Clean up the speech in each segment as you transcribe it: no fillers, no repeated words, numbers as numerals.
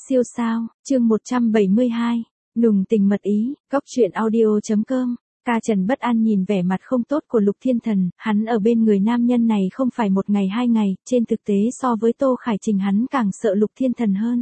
Siêu sao, chương 172, nùng tình mật ý, góc truyện audio.com. Ca Trần bất an nhìn vẻ mặt không tốt của Lục Thiên Thần, hắn ở bên người nam nhân này không phải một ngày hai ngày, trên thực tế so với Tô Khải Trình hắn càng sợ Lục Thiên Thần hơn.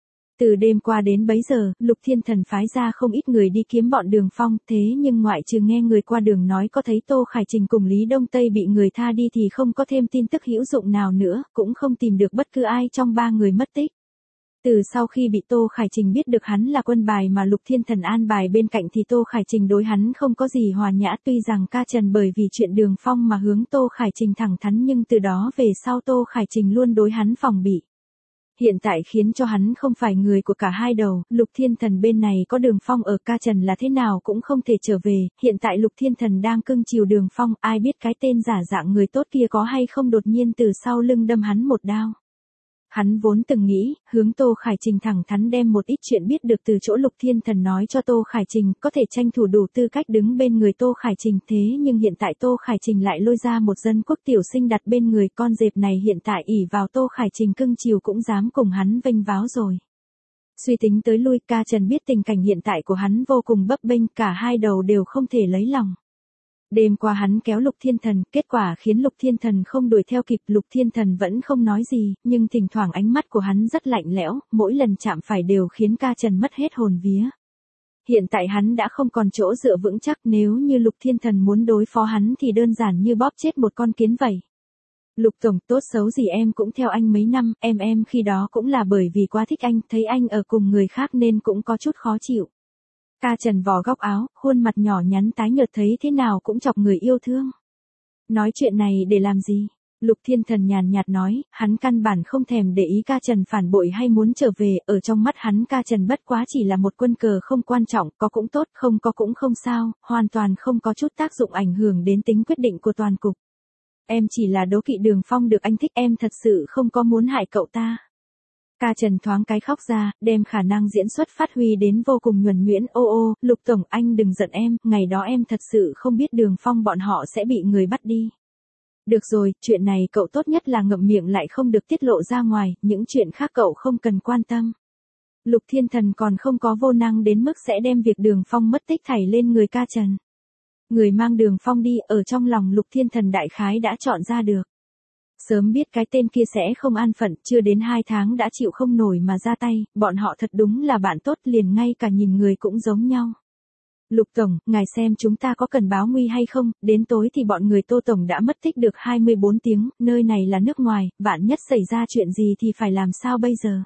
Từ đêm qua đến bấy giờ, Lục Thiên Thần phái ra không ít người đi kiếm bọn Đường Phong, thế nhưng ngoại trừ nghe người qua đường nói có thấy Tô Khải Trình cùng Lý Đông Tây bị người tha đi thì không có thêm tin tức hữu dụng nào nữa, cũng không tìm được bất cứ ai trong ba người mất tích. Từ sau khi bị Tô Khải Trình biết được hắn là quân bài mà Lục Thiên Thần an bài bên cạnh thì Tô Khải Trình đối hắn không có gì hòa nhã, tuy rằng Ca Trần bởi vì chuyện Đường Phong mà hướng Tô Khải Trình thẳng thắn nhưng từ đó về sau Tô Khải Trình luôn đối hắn phòng bị. Hiện tại khiến cho hắn không phải người của cả hai đầu, Lục Thiên Thần bên này có Đường Phong ở, Ca Trần là thế nào cũng không thể trở về, hiện tại Lục Thiên Thần đang cưng chiều Đường Phong, ai biết cái tên giả dạng người tốt kia có hay không đột nhiên từ sau lưng đâm hắn một đao. Hắn vốn từng nghĩ, hướng Tô Khải Trình thẳng thắn đem một ít chuyện biết được từ chỗ Lục Thiên Thần nói cho Tô Khải Trình, có thể tranh thủ đủ tư cách đứng bên người Tô Khải Trình, thế nhưng hiện tại Tô Khải Trình lại lôi ra một dân quốc tiểu sinh đặt bên người, con dẹp này hiện tại ỷ vào Tô Khải Trình cưng chiều cũng dám cùng hắn vênh váo rồi. Suy tính tới lui, Ca Trần biết tình cảnh hiện tại của hắn vô cùng bấp bênh, cả hai đầu đều không thể lấy lòng. Đêm qua hắn kéo Lục Thiên Thần, kết quả khiến Lục Thiên Thần không đuổi theo kịp, Lục Thiên Thần vẫn không nói gì, nhưng thỉnh thoảng ánh mắt của hắn rất lạnh lẽo, mỗi lần chạm phải đều khiến Ca Trần mất hết hồn vía. Hiện tại hắn đã không còn chỗ dựa vững chắc, nếu như Lục Thiên Thần muốn đối phó hắn thì đơn giản như bóp chết một con kiến vậy. Lục tổng, tốt xấu gì em cũng theo anh mấy năm, em khi đó cũng là bởi vì quá thích anh, thấy anh ở cùng người khác nên cũng có chút khó chịu. Ca Trần vò góc áo, khuôn mặt nhỏ nhắn tái nhợt thấy thế nào cũng chọc người yêu thương. Nói chuyện này để làm gì? Lục Thiên Thần nhàn nhạt nói, hắn căn bản không thèm để ý Ca Trần phản bội hay muốn trở về, ở trong mắt hắn Ca Trần bất quá chỉ là một quân cờ không quan trọng, có cũng tốt, không có cũng không sao, hoàn toàn không có chút tác dụng ảnh hưởng đến tính quyết định của toàn cục. Em chỉ là đố kỵ Đường Phong được anh thích, em thật sự không có muốn hại cậu ta. Ca Trần thoáng cái khóc ra, đem khả năng diễn xuất phát huy đến vô cùng nhuần nhuyễn. Ô, Lục tổng, anh đừng giận em, ngày đó em thật sự không biết Đường Phong bọn họ sẽ bị người bắt đi. Được rồi, chuyện này cậu tốt nhất là ngậm miệng lại không được tiết lộ ra ngoài, những chuyện khác cậu không cần quan tâm. Lục Thiên Thần còn không có vô năng đến mức sẽ đem việc Đường Phong mất tích thảy lên người Ca Trần. Người mang Đường Phong đi, ở trong lòng Lục Thiên Thần đại khái đã chọn ra được. Sớm biết cái tên kia sẽ không an phận, chưa đến 2 tháng đã chịu không nổi mà ra tay, bọn họ thật đúng là bạn tốt, liền ngay cả nhìn người cũng giống nhau. Lục tổng, ngài xem chúng ta có cần báo nguy hay không, đến tối thì bọn người Tô tổng đã mất tích được 24 tiếng, nơi này là nước ngoài, vạn nhất xảy ra chuyện gì thì phải làm sao bây giờ?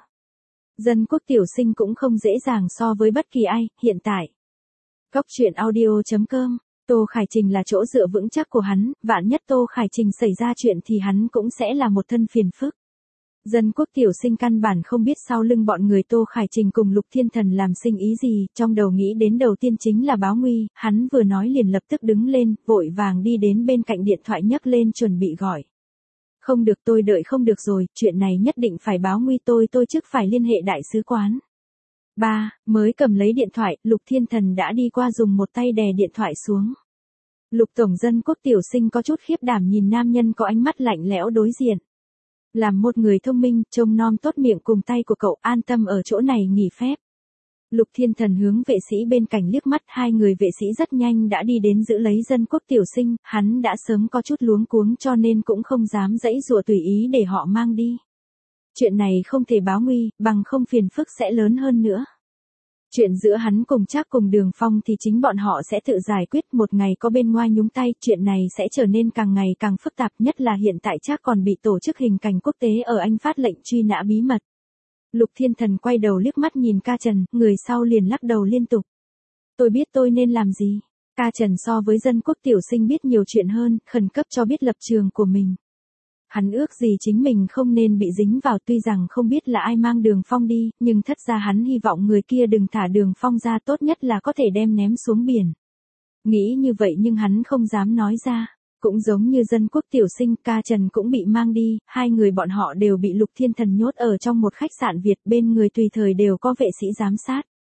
Dân quốc tiểu sinh cũng không dễ dàng so với bất kỳ ai, hiện tại. Góc truyện audio.com. Tô Khải Trình là chỗ dựa vững chắc của hắn, vạn nhất Tô Khải Trình xảy ra chuyện thì hắn cũng sẽ là một thân phiền phức. Dân quốc tiểu sinh căn bản không biết sau lưng bọn người Tô Khải Trình cùng Lục Thiên Thần làm sinh ý gì, trong đầu nghĩ đến đầu tiên chính là báo nguy, hắn vừa nói liền lập tức đứng lên, vội vàng đi đến bên cạnh điện thoại nhấc lên chuẩn bị gọi. Không được, tôi đợi không được rồi, chuyện này nhất định phải báo nguy, tôi trước phải liên hệ đại sứ quán. Mới cầm lấy điện thoại, Lục Thiên Thần đã đi qua dùng một tay đè điện thoại xuống. Lục tổng, dân quốc tiểu sinh có chút khiếp đảm nhìn nam nhân có ánh mắt lạnh lẽo đối diện. Làm một người thông minh, trông nom tốt miệng cùng tay của cậu, an tâm ở chỗ này nghỉ phép. Lục Thiên Thần hướng vệ sĩ bên cạnh liếc mắt, hai người vệ sĩ rất nhanh đã đi đến giữ lấy dân quốc tiểu sinh, hắn đã sớm có chút luống cuống cho nên cũng không dám giãy giụa tùy ý để họ mang đi. Chuyện này không thể báo nguy, bằng không phiền phức sẽ lớn hơn nữa. Chuyện giữa hắn cùng Trác cùng Đường Phong thì chính bọn họ sẽ tự giải quyết, một ngày có bên ngoài nhúng tay, chuyện này sẽ trở nên càng ngày càng phức tạp, nhất là hiện tại Trác còn bị tổ chức hình cảnh quốc tế ở Anh phát lệnh truy nã bí mật. Lục Thiên Thần quay đầu liếc mắt nhìn Ca Trần, người sau liền lắc đầu liên tục. Tôi biết tôi nên làm gì. Ca Trần so với dân quốc tiểu sinh biết nhiều chuyện hơn, khẩn cấp cho biết lập trường của mình. Hắn ước gì chính mình không nên bị dính vào, tuy rằng không biết là ai mang Đường Phong đi, nhưng thất ra hắn hy vọng người kia đừng thả Đường Phong ra, tốt nhất là có thể đem ném xuống biển. Nghĩ như vậy nhưng hắn không dám nói ra. Cũng giống như dân quốc tiểu sinh, Ca Trần cũng bị mang đi, hai người bọn họ đều bị Lục Thiên Thần nhốt ở trong một khách sạn Việt, bên người tùy thời đều có vệ sĩ giám sát.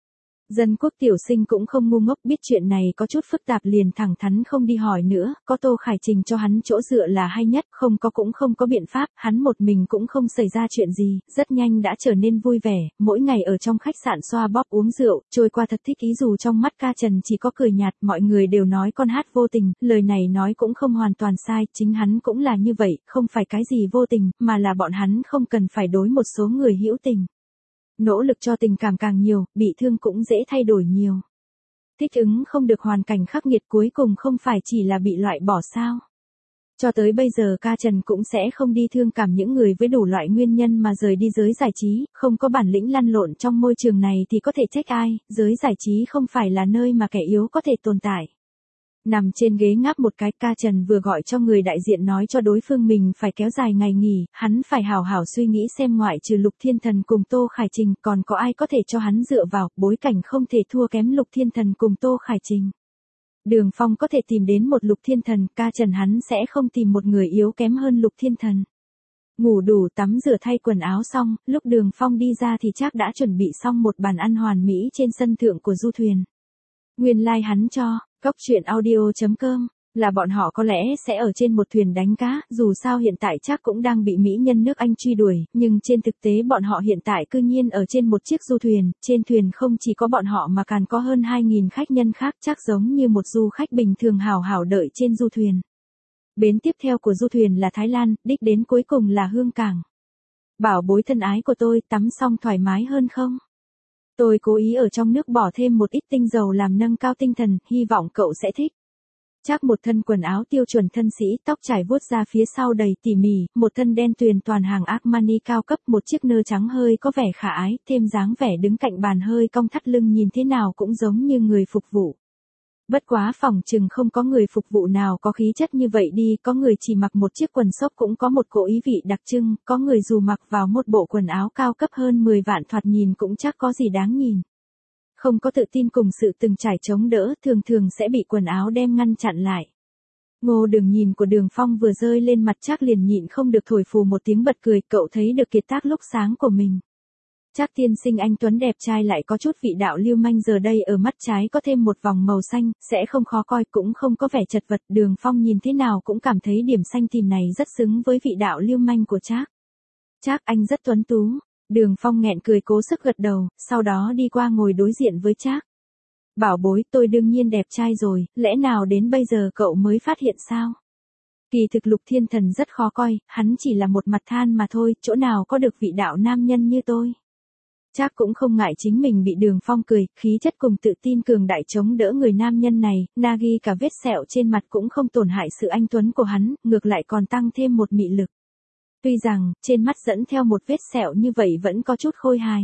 Dân quốc tiểu sinh cũng không ngu ngốc, biết chuyện này có chút phức tạp liền thẳng thắn không đi hỏi nữa, có Tô Khải Trình cho hắn chỗ dựa là hay nhất, không có cũng không có biện pháp, hắn một mình cũng không xảy ra chuyện gì, rất nhanh đã trở nên vui vẻ, mỗi ngày ở trong khách sạn xoa bóp uống rượu, trôi qua thật thích ý dù trong mắt ca Trần chỉ có cười nhạt, mọi người đều nói con hát vô tình, lời này nói cũng không hoàn toàn sai, chính hắn cũng là như vậy, không phải cái gì vô tình, mà là bọn hắn không cần phải đối một số người hữu tình. Nỗ lực cho tình cảm càng nhiều, bị thương cũng dễ thay đổi nhiều. Thích ứng không được hoàn cảnh khắc nghiệt cuối cùng không phải chỉ là bị loại bỏ sao. Cho tới bây giờ ca Trần cũng sẽ không đi thương cảm những người với đủ loại nguyên nhân mà rời đi giới giải trí, không có bản lĩnh lăn lộn trong môi trường này thì có thể trách ai, giới giải trí không phải là nơi mà kẻ yếu có thể tồn tại. Nằm trên ghế ngáp một cái, ca Trần vừa gọi cho người đại diện nói cho đối phương mình phải kéo dài ngày nghỉ, hắn phải hào hảo suy nghĩ xem ngoại trừ Lục Thiên Thần cùng Tô Khải Trình còn có ai có thể cho hắn dựa vào, bối cảnh không thể thua kém Lục Thiên Thần cùng Tô Khải Trình. Đường Phong có thể tìm đến một Lục Thiên Thần, ca Trần hắn sẽ không tìm một người yếu kém hơn Lục Thiên Thần. Ngủ đủ tắm rửa thay quần áo xong, lúc Đường Phong đi ra thì Trác đã chuẩn bị xong một bàn ăn hoàn mỹ trên sân thượng của du thuyền. Nguyên lai like hắn cho, Cóc Truyện Audio.com, là bọn họ có lẽ sẽ ở trên một thuyền đánh cá, dù sao hiện tại Trác cũng đang bị mỹ nhân nước Anh truy đuổi, nhưng trên thực tế bọn họ hiện tại cư nhiên ở trên một chiếc du thuyền, trên thuyền không chỉ có bọn họ mà còn có hơn 2.000 khách nhân khác, Trác giống như một du khách bình thường hào hảo đợi trên du thuyền. Bến tiếp theo của du thuyền là Thái Lan, đích đến cuối cùng là Hương Cảng. Bảo bối thân ái của tôi, tắm xong thoải mái hơn không? Tôi cố ý ở trong nước bỏ thêm một ít tinh dầu làm nâng cao tinh thần, hy vọng cậu sẽ thích. Trác một thân quần áo tiêu chuẩn thân sĩ, tóc trải vuốt ra phía sau đầy tỉ mỉ, một thân đen tuyền toàn hàng Armani cao cấp, một chiếc nơ trắng hơi có vẻ khả ái, thêm dáng vẻ đứng cạnh bàn hơi cong thắt lưng nhìn thế nào cũng giống như người phục vụ. Bất quá phỏng chừng không có người phục vụ nào có khí chất như vậy đi, có người chỉ mặc một chiếc quần sốc cũng có một cỗ ý vị đặc trưng, có người dù mặc vào một bộ quần áo cao cấp hơn 10 vạn thoạt nhìn cũng chắc có gì đáng nhìn. Không có tự tin cùng sự từng trải chống đỡ, thường thường sẽ bị quần áo đem ngăn chặn lại. Ngô Đường nhìn của Đường Phong vừa rơi lên mặt Trác liền nhịn không được thổi phù một tiếng bật cười, cậu thấy được kiệt tác lúc sáng của mình. Trác tiên sinh anh tuấn đẹp trai lại có chút vị đạo lưu manh, giờ đây ở mắt trái có thêm một vòng màu xanh, sẽ không khó coi cũng không có vẻ chật vật, Đường Phong nhìn thế nào cũng cảm thấy điểm xanh tím này rất xứng với vị đạo lưu manh của Trác. Trác anh rất tuấn tú. Đường Phong nghẹn cười cố sức gật đầu, sau đó đi qua ngồi đối diện với Trác. Bảo bối, tôi đương nhiên đẹp trai rồi, lẽ nào đến bây giờ cậu mới phát hiện sao? Kỳ thực Lục Thiên Thần rất khó coi, hắn chỉ là một mặt than mà thôi, chỗ nào có được vị đạo nam nhân như tôi. Trác cũng không ngại chính mình bị Đường Phong cười, khí chất cùng tự tin cường đại chống đỡ người nam nhân này, nagi cả vết sẹo trên mặt cũng không tổn hại sự anh tuấn của hắn, ngược lại còn tăng thêm một mị lực. Tuy rằng, trên mắt dẫn theo một vết sẹo như vậy vẫn có chút khôi hài.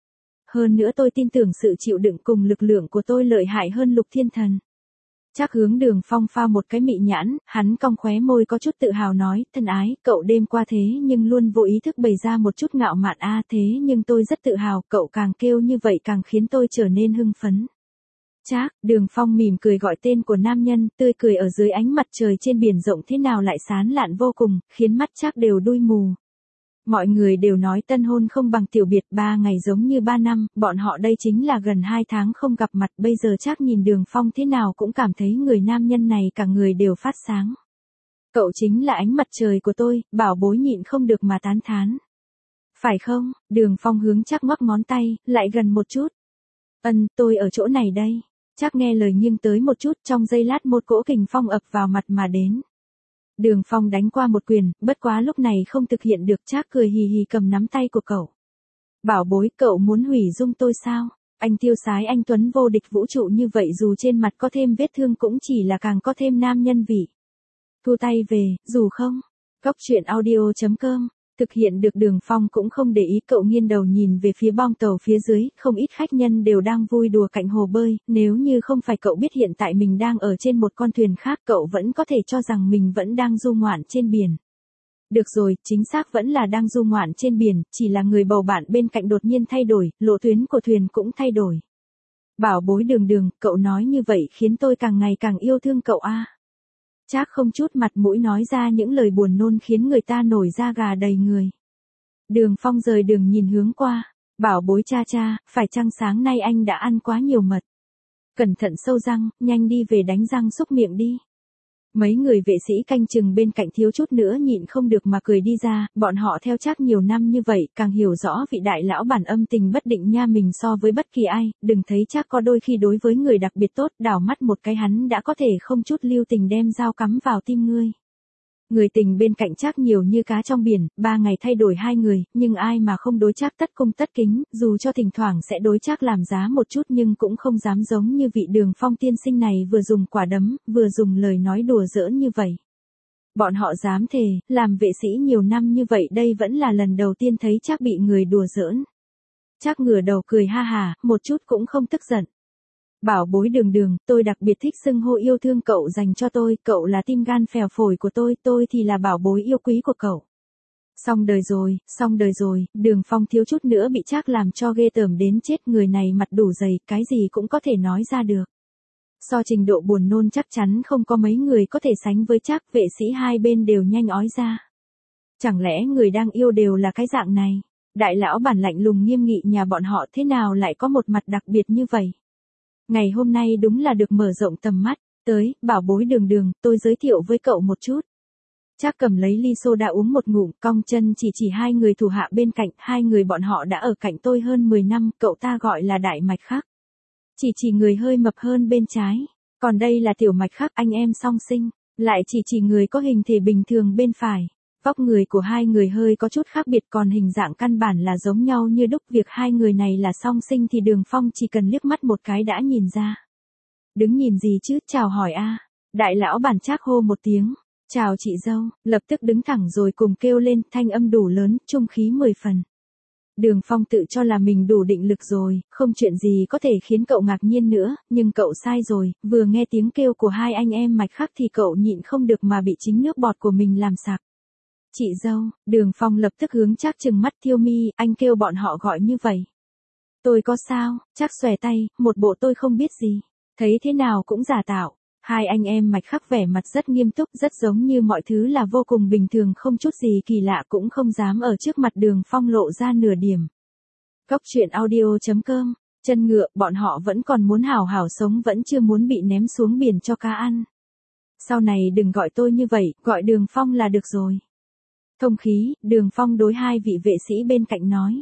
Hơn nữa tôi tin tưởng sự chịu đựng cùng lực lượng của tôi lợi hại hơn Lục Thiên Thần. Trác hướng Đường Phong pha một cái mị nhãn, hắn cong khóe môi có chút tự hào nói, thân ái, cậu đêm qua thế nhưng luôn vô ý thức bày ra một chút ngạo mạn thế nhưng tôi rất tự hào, cậu càng kêu như vậy càng khiến tôi trở nên hưng phấn. Trác, Đường Phong mỉm cười gọi tên của nam nhân, tươi cười ở dưới ánh mặt trời trên biển rộng thế nào lại sáng lạn vô cùng, khiến mắt Trác đều đui mù. Mọi người đều nói tân hôn không bằng tiểu biệt, 3 ngày giống như 3 năm, bọn họ đây chính là gần 2 tháng không gặp mặt, bây giờ Trác nhìn Đường Phong thế nào cũng cảm thấy người nam nhân này cả người đều phát sáng. Cậu chính là ánh mặt trời của tôi, bảo bối nhịn không được mà tán thán. Phải không? Đường Phong hướng Trác ngoắc ngón tay, lại gần một chút. Tôi ở chỗ này đây. Trác nghe lời nghiêng tới một chút, trong giây lát một cỗ kình phong ập vào mặt mà đến. Đường Phong đánh qua một quyền, bất quá lúc này không thực hiện được, Trác cười hì hì cầm nắm tay của cậu. Bảo bối, cậu muốn hủy dung tôi sao? Anh tiêu sái anh tuấn vô địch vũ trụ như vậy dù trên mặt có thêm vết thương cũng chỉ là càng có thêm nam nhân vị. Thu tay về, dù không? Cóc Truyện Audio.com. Thực hiện được Đường Phong cũng không để ý, cậu nghiêng đầu nhìn về phía bong tàu phía dưới, không ít khách nhân đều đang vui đùa cạnh hồ bơi, nếu như không phải cậu biết hiện tại mình đang ở trên một con thuyền khác, cậu vẫn có thể cho rằng mình vẫn đang du ngoạn trên biển. Được rồi, chính xác vẫn là đang du ngoạn trên biển, chỉ là người bầu bạn bên cạnh đột nhiên thay đổi, lộ tuyến của thuyền cũng thay đổi. Bảo bối Đường Đường, cậu nói như vậy khiến tôi càng ngày càng yêu thương cậu a. Trác không chút mặt mũi nói ra những lời buồn nôn khiến người ta nổi da gà đầy người. Đường Phong rời đường nhìn hướng qua. Bảo bối cha cha, phải chăng sáng nay anh đã ăn quá nhiều mật? Cẩn thận sâu răng, nhanh đi về đánh răng xúc miệng đi. Mấy người vệ sĩ canh chừng bên cạnh thiếu chút nữa nhịn không được mà cười đi ra, bọn họ theo Trác nhiều năm như vậy, càng hiểu rõ vị đại lão bản âm tình bất định nha mình so với bất kỳ ai, đừng thấy Trác có đôi khi đối với người đặc biệt tốt, đảo mắt một cái hắn đã có thể không chút lưu tình đem dao cắm vào tim ngươi. Người tình bên cạnh Trác nhiều như cá trong biển, 3 ngày thay đổi 2 người, nhưng ai mà không đối Trác tất cung tất kính, dù cho thỉnh thoảng sẽ đối Trác làm giá một chút nhưng cũng không dám giống như vị Đường Phong tiên sinh này vừa dùng quả đấm, vừa dùng lời nói đùa giỡn như vậy. Bọn họ dám thề, làm vệ sĩ nhiều năm như vậy đây vẫn là lần đầu tiên thấy Trác bị người đùa giỡn. Trác ngửa đầu cười ha hà, một chút cũng không tức giận. Bảo bối Đường Đường, tôi đặc biệt thích xưng hô yêu thương cậu dành cho tôi, cậu là tim gan phèo phổi của tôi thì là bảo bối yêu quý của cậu. Xong đời rồi, Đường Phong thiếu chút nữa bị Trác làm cho ghê tởm đến chết, người này mặt đủ dày, cái gì cũng có thể nói ra được. So trình độ buồn nôn chắc chắn không có mấy người có thể sánh với Trác, vệ sĩ hai bên đều nhanh ói ra. Chẳng lẽ người đang yêu đều là cái dạng này? Đại lão bản lạnh lùng nghiêm nghị nhà bọn họ thế nào lại có một mặt đặc biệt như vậy? Ngày hôm nay đúng là được mở rộng tầm mắt, tới, bảo bối Đường Đường, tôi giới thiệu với cậu một chút. Trác cầm lấy ly soda uống một ngụm, cong chân chỉ hai người thủ hạ bên cạnh, hai người bọn họ đã ở cạnh tôi hơn 10 năm, cậu ta gọi là Đại Mạch Khắc. Chỉ người hơi mập hơn bên trái, còn đây là Tiểu Mạch Khắc, anh em song sinh, lại chỉ người có hình thể bình thường bên phải. Vóc người của hai người hơi có chút khác biệt còn hình dạng căn bản là giống nhau như đúc, việc hai người này là song sinh thì Đường Phong chỉ cần liếc mắt một cái đã nhìn ra. Đứng nhìn gì chứ, chào hỏi a. Đại lão bản Trác hô một tiếng, chào chị dâu, lập tức đứng thẳng rồi cùng kêu lên, thanh âm đủ lớn, trung khí 10 phần. Đường Phong tự cho là mình đủ định lực rồi, không chuyện gì có thể khiến cậu ngạc nhiên nữa, nhưng cậu sai rồi, vừa nghe tiếng kêu của hai anh em Mạch Khắc thì cậu nhịn không được mà bị chính nước bọt của mình làm sặc. Chị dâu, Đường Phong lập tức hướng Trác trừng mắt, Thiêu Mi, anh kêu bọn họ gọi như vậy. Tôi có sao? Trác xòe tay, một bộ tôi không biết gì. Thấy thế nào cũng giả tạo. Hai anh em Mạch Khắc vẻ mặt rất nghiêm túc, rất giống như mọi thứ là vô cùng bình thường, không chút gì kỳ lạ, cũng không dám ở trước mặt Đường Phong lộ ra nửa điểm. Cốc truyện audio.com, chân ngựa, bọn họ vẫn còn muốn hảo hảo sống, vẫn chưa muốn bị ném xuống biển cho cá ăn. Sau này đừng gọi tôi như vậy, gọi Đường Phong là được rồi. Thông khí, Đường Phong đối hai vị vệ sĩ bên cạnh nói.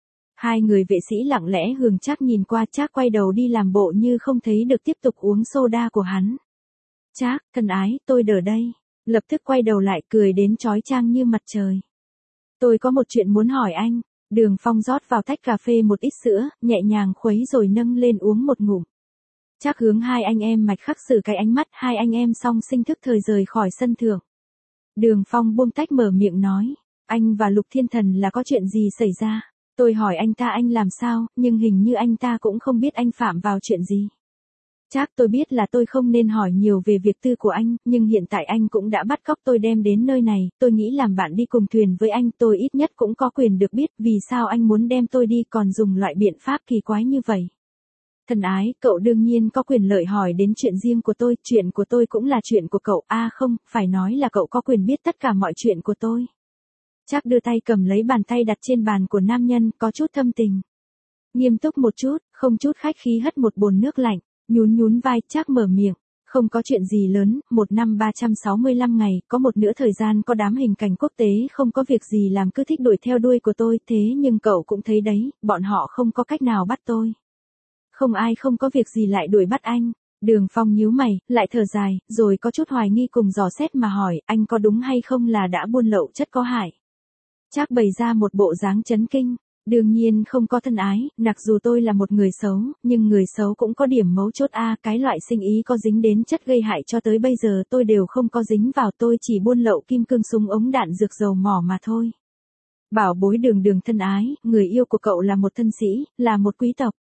Hai người vệ sĩ lặng lẽ hướng Trác nhìn qua, Trác quay đầu đi làm bộ như không thấy được, tiếp tục uống soda của hắn. Trác, thân ái, tôi đỡ đây. Lập tức quay đầu lại cười đến chói chang như mặt trời. Tôi có một chuyện muốn hỏi anh. Đường Phong rót vào tách cà phê một ít sữa, nhẹ nhàng khuấy rồi nâng lên uống một ngụm. Trác hướng hai anh em Mạch Khắc xử cái ánh mắt, hai anh em song sinh thức thời rời khỏi sân thượng. Đường Phong buông tách mở miệng nói, anh và Lục Thiên Thần là có chuyện gì xảy ra? Tôi hỏi anh ta anh làm sao, nhưng hình như anh ta cũng không biết anh phạm vào chuyện gì. Trác, tôi biết là tôi không nên hỏi nhiều về việc tư của anh, nhưng hiện tại anh cũng đã bắt cóc tôi đem đến nơi này, tôi nghĩ làm bạn đi cùng thuyền với anh, tôi ít nhất cũng có quyền được biết vì sao anh muốn đem tôi đi còn dùng loại biện pháp kỳ quái như vậy. Thân ái, cậu đương nhiên có quyền lợi hỏi đến chuyện riêng của tôi, chuyện của tôi cũng là chuyện của cậu, không, phải nói là cậu có quyền biết tất cả mọi chuyện của tôi. Trác đưa tay cầm lấy bàn tay đặt trên bàn của nam nhân, có chút thâm tình. Nghiêm túc một chút, không chút khách khí hất một bồn nước lạnh, nhún vai, Trác mở miệng. Không có chuyện gì lớn, một năm 365 ngày, có một nửa thời gian có đám hình cảnh quốc tế không có việc gì làm cứ thích đuổi theo đuôi của tôi, thế nhưng cậu cũng thấy đấy, bọn họ không có cách nào bắt tôi. Không ai không có việc gì lại đuổi bắt anh. Đường Phong nhíu mày, lại thở dài, rồi có chút hoài nghi cùng dò xét mà hỏi, anh có đúng hay không là đã buôn lậu chất có hại? Trác bày ra một bộ dáng chấn kinh. Đương nhiên không có thân ái, mặc dù tôi là một người xấu, nhưng người xấu cũng có điểm mấu chốt cái loại sinh ý có dính đến chất gây hại cho tới bây giờ tôi đều không có dính vào, tôi chỉ buôn lậu kim cương, súng ống đạn, dược, dầu mỏ mà thôi. Bảo bối Đường Đường thân ái, người yêu của cậu là một thân sĩ, là một quý tộc.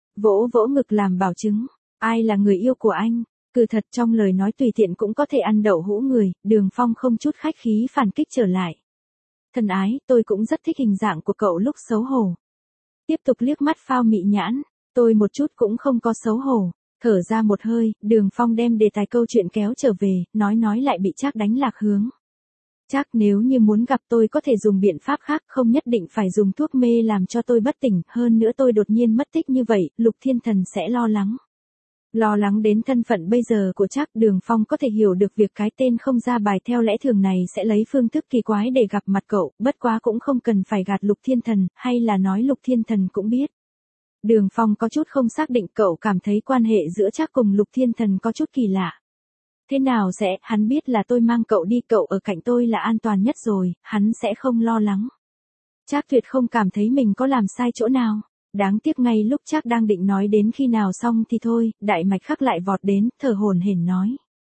Vỗ ngực làm bảo chứng, ai là người yêu của anh? Cứ thật, trong lời nói tùy tiện cũng có thể ăn đậu hũ người. Đường Phong không chút khách khí phản kích trở lại. Thân ái, tôi cũng rất thích hình dạng của cậu lúc xấu hổ. Tiếp tục liếc mắt phao mị nhãn, tôi một chút cũng không có xấu hổ. Thở ra một hơi, Đường Phong đem đề tài câu chuyện kéo trở về, nói lại bị Trác đánh lạc hướng. Chắc nếu như muốn gặp tôi có thể dùng biện pháp khác, không nhất định phải dùng thuốc mê làm cho tôi bất tỉnh, hơn nữa tôi đột nhiên mất tích như vậy, Lục Thiên Thần sẽ lo lắng. Lo lắng đến thân phận bây giờ của Trác. Đường Phong có thể hiểu được việc cái tên không ra bài theo lẽ thường này sẽ lấy phương thức kỳ quái để gặp mặt cậu, bất quá cũng không cần phải gạt Lục Thiên Thần, hay là nói Lục Thiên Thần cũng biết. Đường Phong có chút không xác định, cậu cảm thấy quan hệ giữa Trác cùng Lục Thiên Thần có chút kỳ lạ. Thế nào sẽ, hắn biết là tôi mang cậu đi, cậu ở cạnh tôi là an toàn nhất rồi, hắn sẽ không lo lắng. Trác tuyệt không cảm thấy mình có làm sai chỗ nào. Đáng tiếc ngay lúc Trác đang định nói đến khi nào xong thì thôi, Đại Mạch Khắc lại vọt đến, thở hổn hển nói.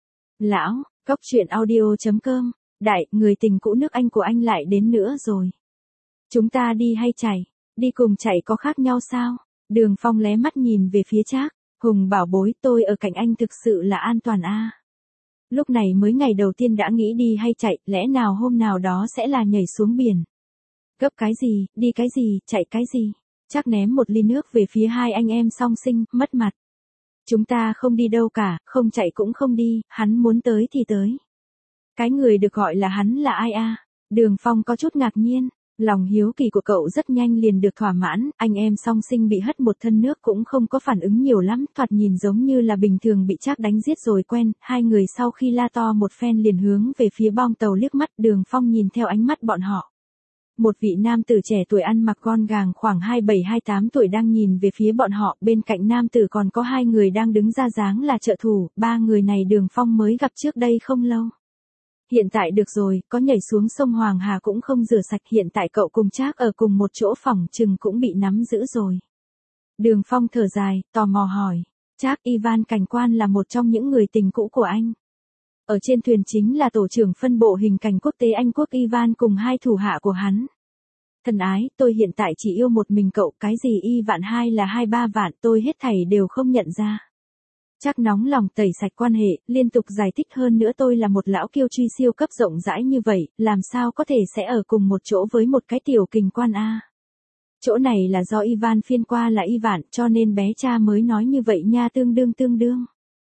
Lão, Cóc Truyện Audio.com, Đại, người tình cũ nước Anh của anh lại đến nữa rồi. Chúng ta đi hay chạy? Đi cùng chạy có khác nhau sao? Đường Phong lé mắt nhìn về phía Trác. Hùng bảo bối, tôi ở cạnh anh thực sự là an toàn a. Lúc này mới ngày đầu tiên đã nghĩ đi hay chạy, lẽ nào hôm nào đó sẽ là nhảy xuống biển. Gấp cái gì, đi cái gì, chạy cái gì? Trác ném một ly nước về phía hai anh em song sinh, mất mặt. Chúng ta không đi đâu cả, không chạy cũng không đi, hắn muốn tới thì tới. Cái người được gọi là hắn là ai a? Đường Phong có chút ngạc nhiên, lòng hiếu kỳ của cậu rất nhanh liền được thỏa mãn, anh em song sinh bị hất một thân nước cũng không có phản ứng nhiều lắm, thoạt nhìn giống như là bình thường bị Trác đánh giết rồi quen, hai người sau khi la to một phen liền hướng về phía bong tàu liếc mắt, Đường Phong nhìn theo ánh mắt bọn họ. Một vị nam tử trẻ tuổi ăn mặc gọn gàng khoảng 27-28 tuổi đang nhìn về phía bọn họ, bên cạnh nam tử còn có hai người đang đứng ra dáng là trợ thủ, ba người này Đường Phong mới gặp trước đây không lâu. Hiện tại được rồi, có nhảy xuống sông Hoàng Hà cũng không rửa sạch, hiện tại cậu cùng Trác ở cùng một chỗ phỏng chừng cũng bị nắm giữ rồi. Đường Phong thở dài, tò mò hỏi, Trác, Ivan cảnh quan là một trong những người tình cũ của anh. Ở trên thuyền chính là tổ trưởng phân bộ hình cảnh quốc tế Anh quốc Ivan cùng hai thủ hạ của hắn. Thân ái, tôi hiện tại chỉ yêu một mình cậu, cái gì Ivan hai là 2-3 vạn, tôi hết thảy đều không nhận ra. Trác nóng lòng tẩy sạch quan hệ, liên tục giải thích hơn nữa tôi là một lão kiêu truy siêu cấp rộng rãi như vậy, làm sao có thể sẽ ở cùng một chỗ với một cái tiểu kình quan a? Chỗ này là do Ivan phiên qua là Ivan, cho nên bé cha mới nói như vậy nha, tương đương.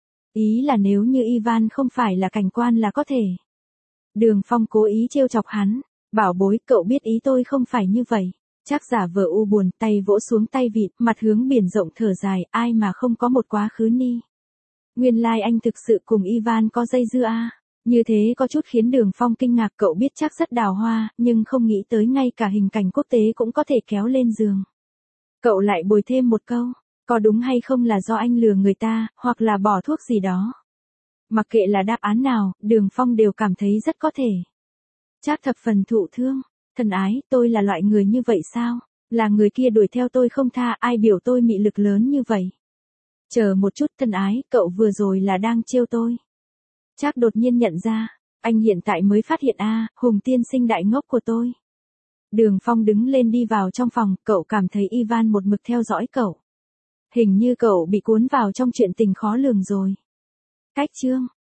Ý là nếu như Ivan không phải là cảnh quan là có thể. Đường Phong cố ý trêu chọc hắn, bảo bối, cậu biết ý tôi không phải như vậy. Trác giả vờ u buồn, tay vỗ xuống tay vịt, mặt hướng biển rộng thở dài, ai mà không có một quá khứ ni. Nguyên lai anh thực sự cùng Ivan có dây dưa a. Như thế có chút khiến Đường Phong kinh ngạc, cậu biết Trác rất đào hoa, nhưng không nghĩ tới ngay cả hình cảnh quốc tế cũng có thể kéo lên giường. Cậu lại bồi thêm một câu, có đúng hay không là do anh lừa người ta, hoặc là bỏ thuốc gì đó. Mặc kệ là đáp án nào, Đường Phong đều cảm thấy rất có thể. Trác thập phần thụ thương, thân ái, tôi là loại người như vậy sao? Là người kia đuổi theo tôi không tha, ai biểu tôi mị lực lớn như vậy? Chờ một chút, thân ái, cậu vừa rồi là đang trêu tôi. Trác đột nhiên nhận ra, anh hiện tại mới phát hiện a, Hùng tiên sinh đại ngốc của tôi. Đường Phong đứng lên đi vào trong phòng, cậu cảm thấy Ivan một mực theo dõi cậu. Hình như cậu bị cuốn vào trong chuyện tình khó lường rồi. Cách chương